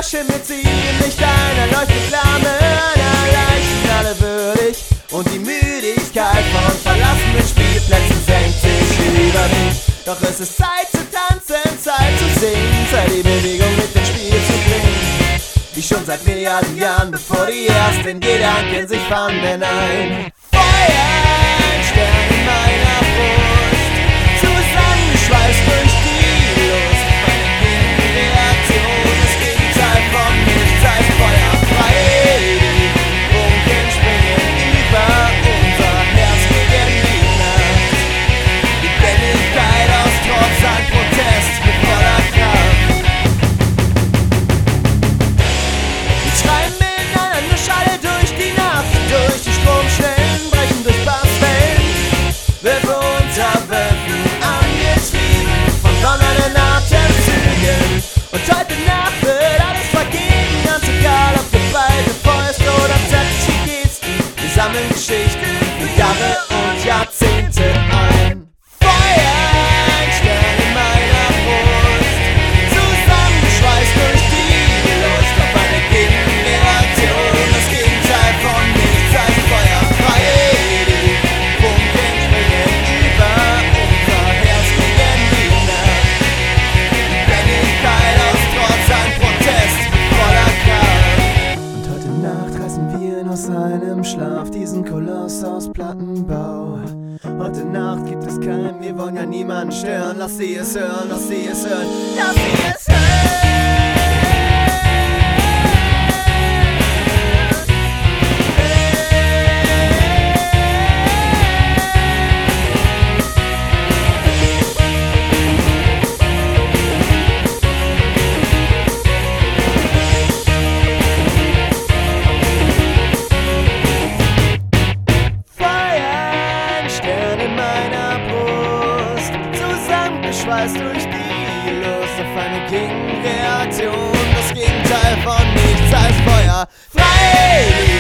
schimmelt sie im Licht einer leuchtenden Flamme, erleichtern alle würdig und die Müdigkeit von verlassenen Spielplätzen senkt sich über mich. Doch es ist Zeit zu tanzen, Zeit zu singen, Zeit die Bewegung mit dem Spiel zu bringen. Wie schon seit Milliarden Jahren, bevor die ersten Gedanken sich fanden, ein Feuer, ein Stern in meiner Brust, zusammengeschweißt durch die Lust. Meine Gegenreaktion, das Gegenteil von nichts heißt Feuer frei. Die Funken springen über unser Herz gegen die Nacht. Die Lebendigkeit aus Trotz, ein Protest mit voller Kraft. Wir schreien miteinander Schale durch die Nacht, durch die Stromschnellen, brechen durch Basswellen. Wölfe unter Wölfen, angetrieben von donnernden Atemzügen. Und heute Nacht wird alles vergehen, ganz egal ob geballte Fäuste oder zärtliche Gesten. Wir sammeln Geschichten für Jahre und Jahrzehnte ein. Feuer, ein Stern in meiner Brust, zusammengeschweißt durch die Lust auf eine Gegenreaktion. Das Gegenteil von nichts heißt Feuer frei. Die Funken springen über unser Herz gegen die Nacht. Die Lebendigkeit aus Trotz, ein Protest mit voller Kraft. Und heute Nacht reißen wir ihn aus seinem Schlaf, diesen Koloss aus Plattenbau. Heute Nacht gibt es keinen, wir wollen ja niemanden stören. Lass sie es hören, lass sie es hören, lass sie es hören. Zusammengeschweißt durch die Lust auf eine Gegenreaktion. Das Gegenteil von nichts heißt Feuer frei.